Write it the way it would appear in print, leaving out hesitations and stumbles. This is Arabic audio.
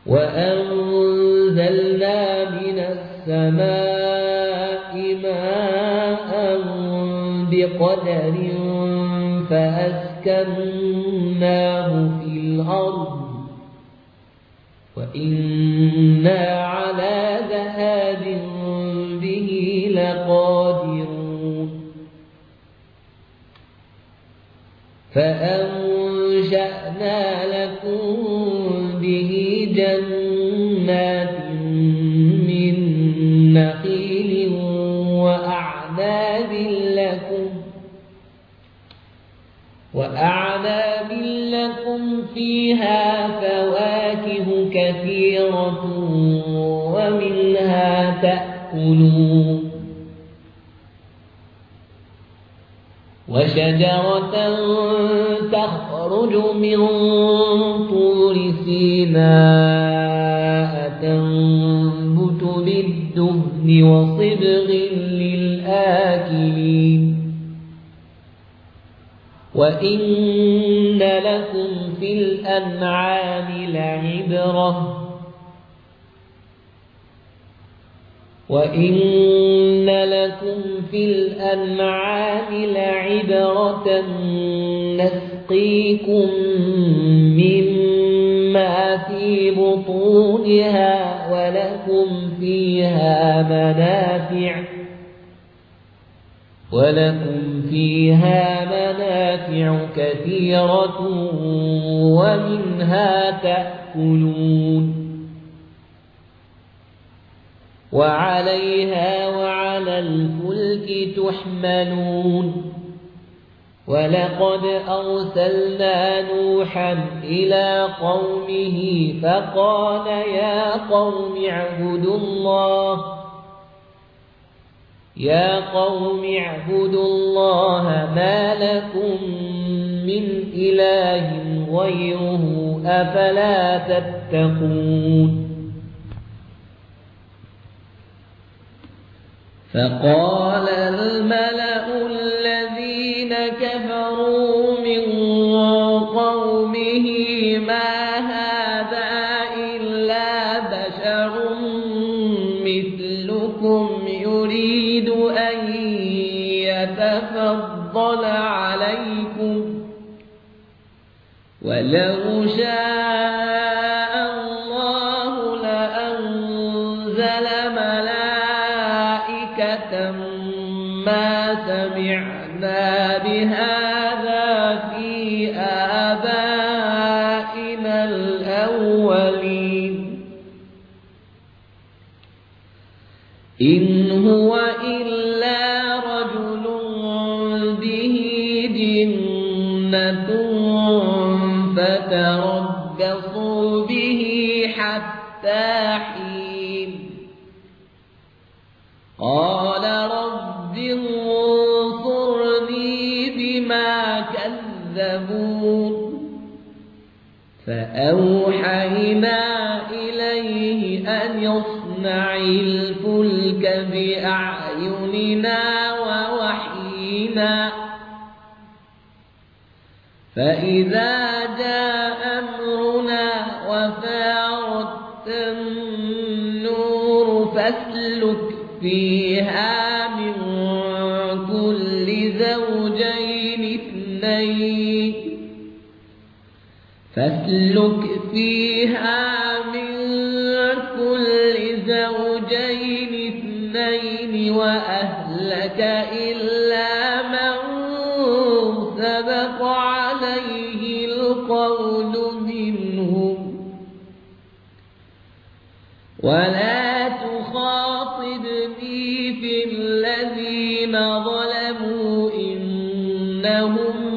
وأنزلنا من السماء ماء بقدر فأسكناه في الأرض وإنا على ذهاب به لقادرون فأنشأنا لكم به جنات من نخيل وأعناب لكم فيها فواكه كثيرة ومنها تأكلون وشجرة تخرج من طور سيناء تنبت بالدهن وصبغ للآكلين وإن لكم في الأنعام لعبرة نسقيكم مما في بطونها ولكم فيها منافع كثيرة ومنها تأكلون وعليها وعلى الفلك تحملون ولقد أرسلنا نوحا إلى قومه فقال يا قوم اعبدوا الله ما لكم من إله غيره أفلا تتقون فقال الملأ الذين كفروا من قومه ما هذا إلا بشر مثلكم يريد أن يتفضل عليكم ولو شاء الله لأنزل ملائكة ما سمعنا بهذا في آبائنا الأولين إن هو إلا رجل به جنة فتربصوا به حتى حين قال رب انصرني بما كذبون فأوحينا إليه أن يصنع الفلك بأعيننا ووحينا فإذا جاء أمرنا وفارت النور فاسلك فيها من كل زوجين اثنين وأهلك إلا من سبق عليه القول منهم ولا تخاطبني في الذين ظلموا إنهم